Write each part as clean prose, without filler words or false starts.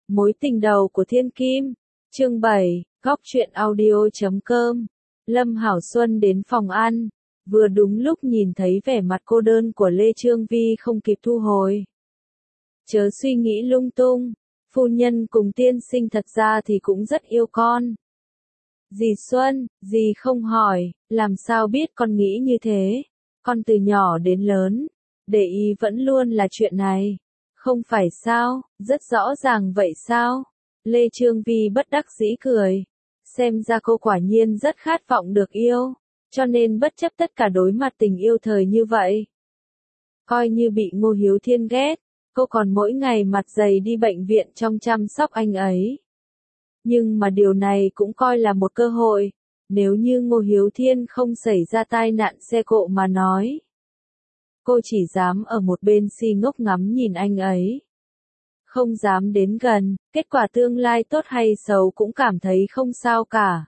Mối tình đầu của Thiên Kim, chương 7, góc truyện audio.com. Lâm Hảo Xuân đến phòng ăn, vừa đúng lúc nhìn thấy vẻ mặt cô đơn của Lê Chương Vi không kịp thu hồi. Chớ suy nghĩ lung tung, phu nhân cùng tiên sinh thật ra thì cũng rất yêu con. Dì Xuân, dì không hỏi, làm sao biết con nghĩ như thế, con từ nhỏ đến lớn, để ý vẫn luôn là chuyện này. Không phải sao, rất rõ ràng vậy sao? Lê Chương Vi bất đắc dĩ cười. Xem ra cô quả nhiên rất khát vọng được yêu, cho nên bất chấp tất cả đối mặt tình yêu thời như vậy. Coi như bị Ngô Hiếu Thiên ghét, cô còn mỗi ngày mặt dày đi bệnh viện trong chăm sóc anh ấy. Nhưng mà điều này cũng coi là một cơ hội, nếu như Ngô Hiếu Thiên không xảy ra tai nạn xe cộ mà nói. Cô chỉ dám ở một bên si ngốc ngắm nhìn anh ấy. Không dám đến gần, kết quả tương lai tốt hay xấu cũng cảm thấy không sao cả.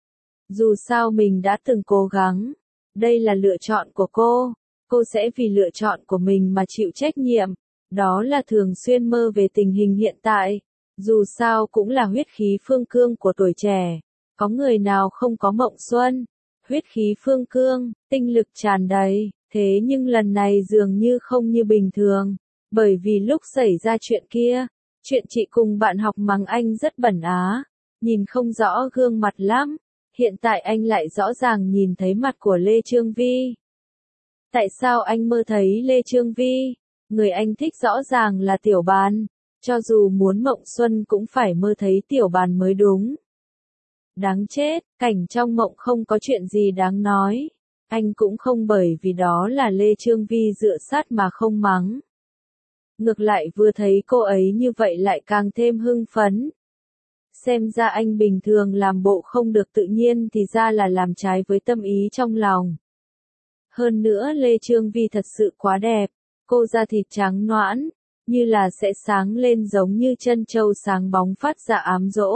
Dù sao mình đã từng cố gắng, đây là lựa chọn của cô sẽ vì lựa chọn của mình mà chịu trách nhiệm, đó là thường xuyên mơ về tình hình hiện tại, dù sao cũng là huyết khí phương cương của tuổi trẻ, có người nào không có mộng xuân, huyết khí phương cương, tinh lực tràn đầy. Thế nhưng lần này dường như không như bình thường, bởi vì lúc xảy ra chuyện kia, chuyện chị cùng bạn học mắng anh rất bẩn á, nhìn không rõ gương mặt lắm, hiện tại anh lại rõ ràng nhìn thấy mặt của Lê Chương Vi. Tại sao anh mơ thấy Lê Chương Vi? Người anh thích rõ ràng là Tiểu Bàn, cho dù muốn mộng xuân cũng phải mơ thấy Tiểu Bàn mới đúng. Đáng chết, cảnh trong mộng không có chuyện gì đáng nói. Anh cũng không bởi vì đó là Lê Chương Vi dựa sát mà không mắng. Ngược lại vừa thấy cô ấy như vậy lại càng thêm hưng phấn. Xem ra anh bình thường làm bộ không được tự nhiên thì ra là làm trái với tâm ý trong lòng. Hơn nữa Lê Chương Vi thật sự quá đẹp, cô da thịt trắng nõn, như là sẽ sáng lên giống như chân châu sáng bóng phát ra ám dỗ.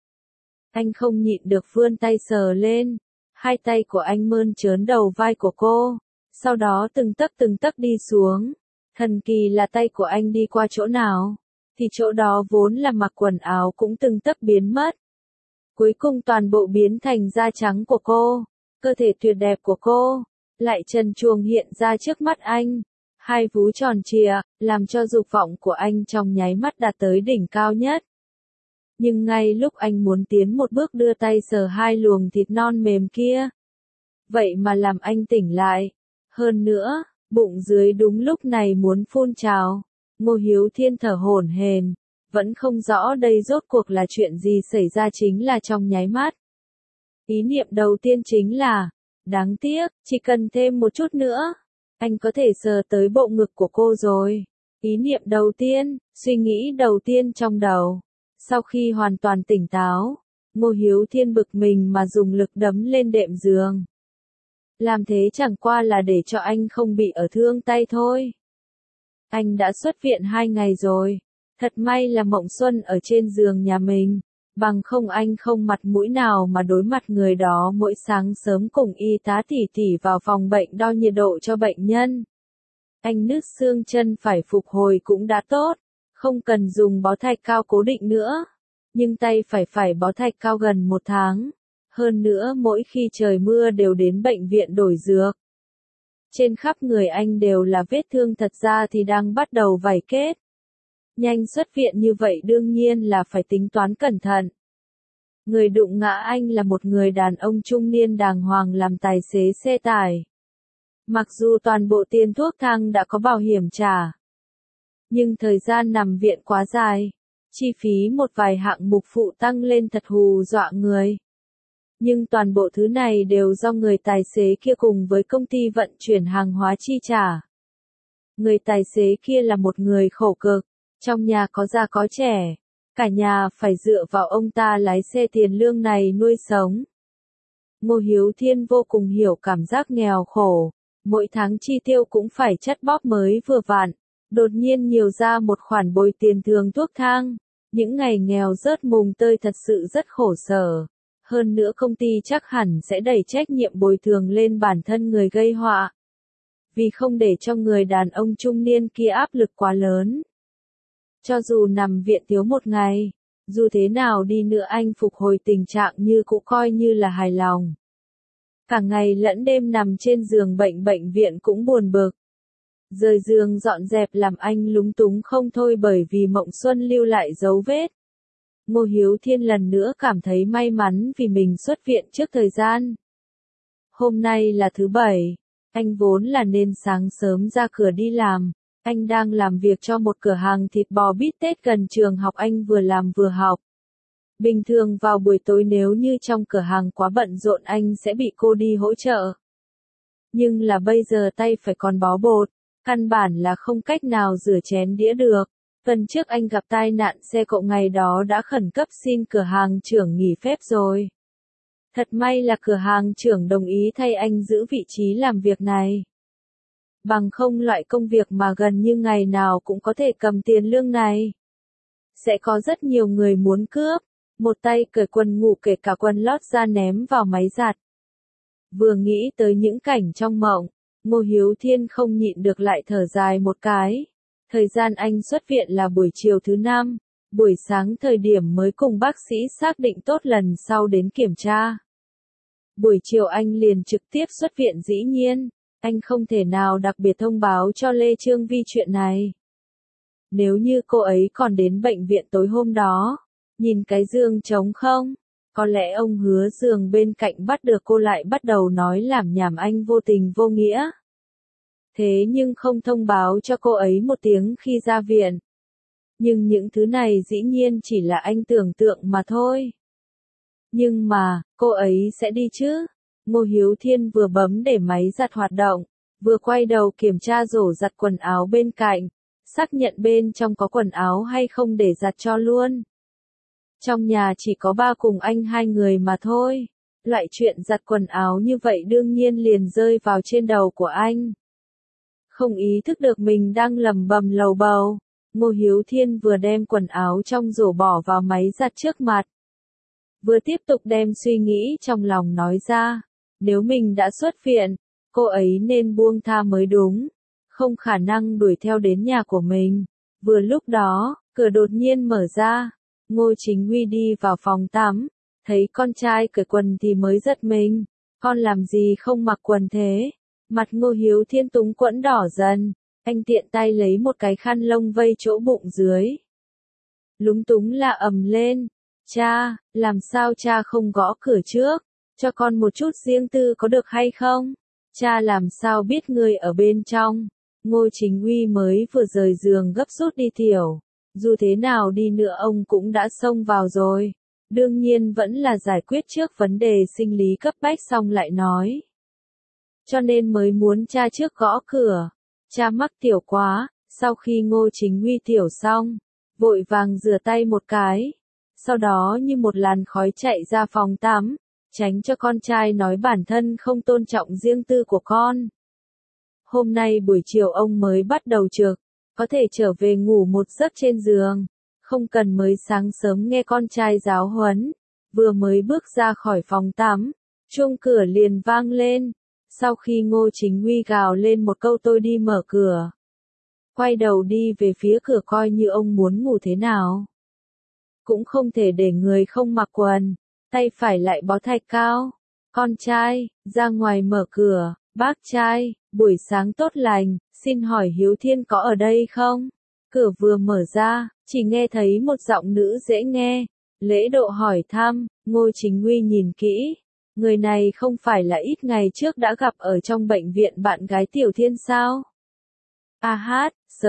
Anh không nhịn được vươn tay sờ lên. Hai tay của anh mơn trớn đầu vai của cô, sau đó từng tấc đi xuống. Thần kỳ là tay của anh đi qua chỗ nào, thì chỗ đó vốn là mặc quần áo cũng từng tấc biến mất. Cuối cùng toàn bộ biến thành da trắng của cô, cơ thể tuyệt đẹp của cô, lại trần truồng hiện ra trước mắt anh. Hai vú tròn trịa, làm cho dục vọng của anh trong nháy mắt đạt tới đỉnh cao nhất. Nhưng ngay lúc anh muốn tiến một bước đưa tay sờ hai luồng thịt non mềm kia, vậy mà làm anh tỉnh lại. Hơn nữa, bụng dưới đúng lúc này muốn phun trào. Ngô Hiếu Thiên thở hổn hển, vẫn không rõ đây rốt cuộc là chuyện gì xảy ra chính là trong nháy mắt. Ý niệm đầu tiên chính là, đáng tiếc, chỉ cần thêm một chút nữa, anh có thể sờ tới bộ ngực của cô rồi. Ý niệm đầu tiên, suy nghĩ đầu tiên trong đầu. Sau khi hoàn toàn tỉnh táo, Ngô Hiếu Thiên bực mình mà dùng lực đấm lên đệm giường. Làm thế chẳng qua là để cho anh không bị ở thương tay thôi. Anh đã xuất viện 2 ngày rồi, thật may là mộng xuân ở trên giường nhà mình, bằng không anh không mặt mũi nào mà đối mặt người đó mỗi sáng sớm cùng y tá tỉ tỉ vào phòng bệnh đo nhiệt độ cho bệnh nhân. Anh nứt xương chân phải phục hồi cũng đã tốt. Không cần dùng bó thạch cao cố định nữa, nhưng tay phải bó thạch cao gần 1 tháng. Hơn nữa mỗi khi trời mưa đều đến bệnh viện đổi dược. Trên khắp người anh đều là vết thương thật ra thì đang bắt đầu vảy kết. Nhanh xuất viện như vậy đương nhiên là phải tính toán cẩn thận. Người đụng ngã anh là một người đàn ông trung niên đàng hoàng làm tài xế xe tải. Mặc dù toàn bộ tiền thuốc thang đã có bảo hiểm trả, nhưng thời gian nằm viện quá dài, chi phí một vài hạng mục phụ tăng lên thật hù dọa người. Nhưng toàn bộ thứ này đều do người tài xế kia cùng với công ty vận chuyển hàng hóa chi trả. Người tài xế kia là một người khổ cực, trong nhà có già có trẻ, cả nhà phải dựa vào ông ta lái xe tiền lương này nuôi sống. Ngô Hiếu Thiên vô cùng hiểu cảm giác nghèo khổ, mỗi tháng chi tiêu cũng phải chắt bóp mới vừa vặn. Đột nhiên nhiều ra một khoản bồi tiền thường thuốc thang, những ngày nghèo rớt mùng tơi thật sự rất khổ sở. Hơn nữa công ty chắc hẳn sẽ đẩy trách nhiệm bồi thường lên bản thân người gây họa. Vì không để cho người đàn ông trung niên kia áp lực quá lớn. Cho dù nằm viện thiếu một ngày, dù thế nào đi nữa anh phục hồi tình trạng như cũ coi như là hài lòng. Cả ngày lẫn đêm nằm trên giường bệnh viện cũng buồn bực. Rời giường dọn dẹp làm anh lúng túng không thôi bởi vì Mộng Xuân lưu lại dấu vết. Ngô Hiếu Thiên lần nữa cảm thấy may mắn vì mình xuất viện trước thời gian. Hôm nay là thứ Bảy, anh vốn là nên sáng sớm ra cửa đi làm. Anh đang làm việc cho một cửa hàng thịt bò bít tết gần trường học, anh vừa làm vừa học. Bình thường vào buổi tối nếu như trong cửa hàng quá bận rộn anh sẽ bị cô đi hỗ trợ. Nhưng là bây giờ tay phải còn bó bột, căn bản là không cách nào rửa chén đĩa được. Tuần trước anh gặp tai nạn xe cộ, ngày đó đã khẩn cấp xin cửa hàng trưởng nghỉ phép rồi. Thật may là cửa hàng trưởng đồng ý thay anh giữ vị trí làm việc này. Bằng không loại công việc mà gần như ngày nào cũng có thể cầm tiền lương này, sẽ có rất nhiều người muốn cướp. Một tay cởi quần ngủ kể cả quần lót ra ném vào máy giặt. Vừa nghĩ tới những cảnh trong mộng, Ngô Hiếu Thiên không nhịn được lại thở dài một cái. Thời gian anh xuất viện là buổi chiều thứ Năm, buổi sáng thời điểm mới cùng bác sĩ xác định tốt lần sau đến kiểm tra. Buổi chiều anh liền trực tiếp xuất viện, dĩ nhiên, anh không thể nào đặc biệt thông báo cho Lê Chương Vi chuyện này. Nếu như cô ấy còn đến bệnh viện tối hôm đó, nhìn cái giường trống không, có lẽ ông Hứa giường bên cạnh bắt được cô lại bắt đầu nói làm nhảm, anh vô tình vô nghĩa. Thế nhưng không thông báo cho cô ấy một tiếng khi ra viện. Nhưng những thứ này dĩ nhiên chỉ là anh tưởng tượng mà thôi. Nhưng mà, cô ấy sẽ đi chứ? Ngô Hiếu Thiên vừa bấm để máy giặt hoạt động, vừa quay đầu kiểm tra rổ giặt quần áo bên cạnh, xác nhận bên trong có quần áo hay không để giặt cho luôn. Trong nhà chỉ có ba cùng anh hai người mà thôi. Loại chuyện giặt quần áo như vậy đương nhiên liền rơi vào trên đầu của anh. Không ý thức được mình đang lẩm bẩm lầu bầu, Ngô Hiếu Thiên vừa đem quần áo trong rổ bỏ vào máy giặt trước mặt. Vừa tiếp tục đem suy nghĩ trong lòng nói ra, nếu mình đã xuất viện, cô ấy nên buông tha mới đúng, không khả năng đuổi theo đến nhà của mình. Vừa lúc đó, cửa đột nhiên mở ra, Ngô Chính Huy đi vào phòng tắm, thấy con trai cởi quần thì mới giật mình, con làm gì không mặc quần thế? Mặt Ngô Hiếu Thiên túng quẫn đỏ dần, anh tiện tay lấy một cái khăn lông vây chỗ bụng dưới. Lúng túng la ầm lên, cha, làm sao cha không gõ cửa trước, cho con một chút riêng tư có được hay không? Cha làm sao biết người ở bên trong? Ngô Chính Huy mới vừa rời giường gấp rút đi tiểu, dù thế nào đi nữa ông cũng đã xông vào rồi, đương nhiên vẫn là giải quyết trước vấn đề sinh lý cấp bách xong lại nói. Cho nên mới muốn cha trước gõ cửa. Cha mắc tiểu quá. Sau khi Ngô Chính Huy tiểu xong, vội vàng rửa tay một cái, sau đó như một làn khói chạy ra phòng tắm, tránh cho con trai nói bản thân không tôn trọng riêng tư của con. Hôm nay buổi chiều ông mới bắt đầu trực, có thể trở về ngủ một giấc trên giường, không cần mới sáng sớm nghe con trai giáo huấn. Vừa mới bước ra khỏi phòng tắm, chuông cửa liền vang lên. Sau khi Ngô Chính Huy gào lên một câu tôi đi mở cửa, quay đầu đi về phía cửa coi như ông muốn ngủ thế nào. Cũng không thể để người không mặc quần, tay phải lại bó thạch cao. Con trai, ra ngoài mở cửa, bác trai, buổi sáng tốt lành, xin hỏi Hiếu Thiên có ở đây không? Cửa vừa mở ra, chỉ nghe thấy một giọng nữ dễ nghe, lễ độ hỏi thăm. Ngô Chính Huy nhìn kỹ. Người này không phải là ít ngày trước đã gặp ở trong bệnh viện bạn gái Tiểu Thiên sao? A hát,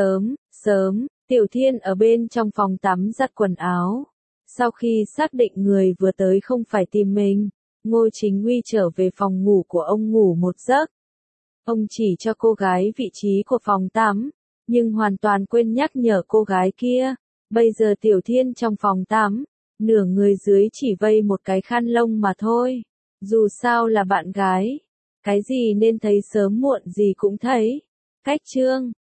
sớm, Tiểu Thiên ở bên trong phòng tắm giặt quần áo. Sau khi xác định người vừa tới không phải tìm mình, Ngô Chính Huy trở về phòng ngủ của ông ngủ một giấc. Ông chỉ cho cô gái vị trí của phòng tắm, nhưng hoàn toàn quên nhắc nhở cô gái kia. Bây giờ Tiểu Thiên trong phòng tắm, nửa người dưới chỉ vây một cái khăn lông mà thôi. Dù sao là bạn gái, cái gì nên thấy sớm muộn gì cũng thấy. Cách chương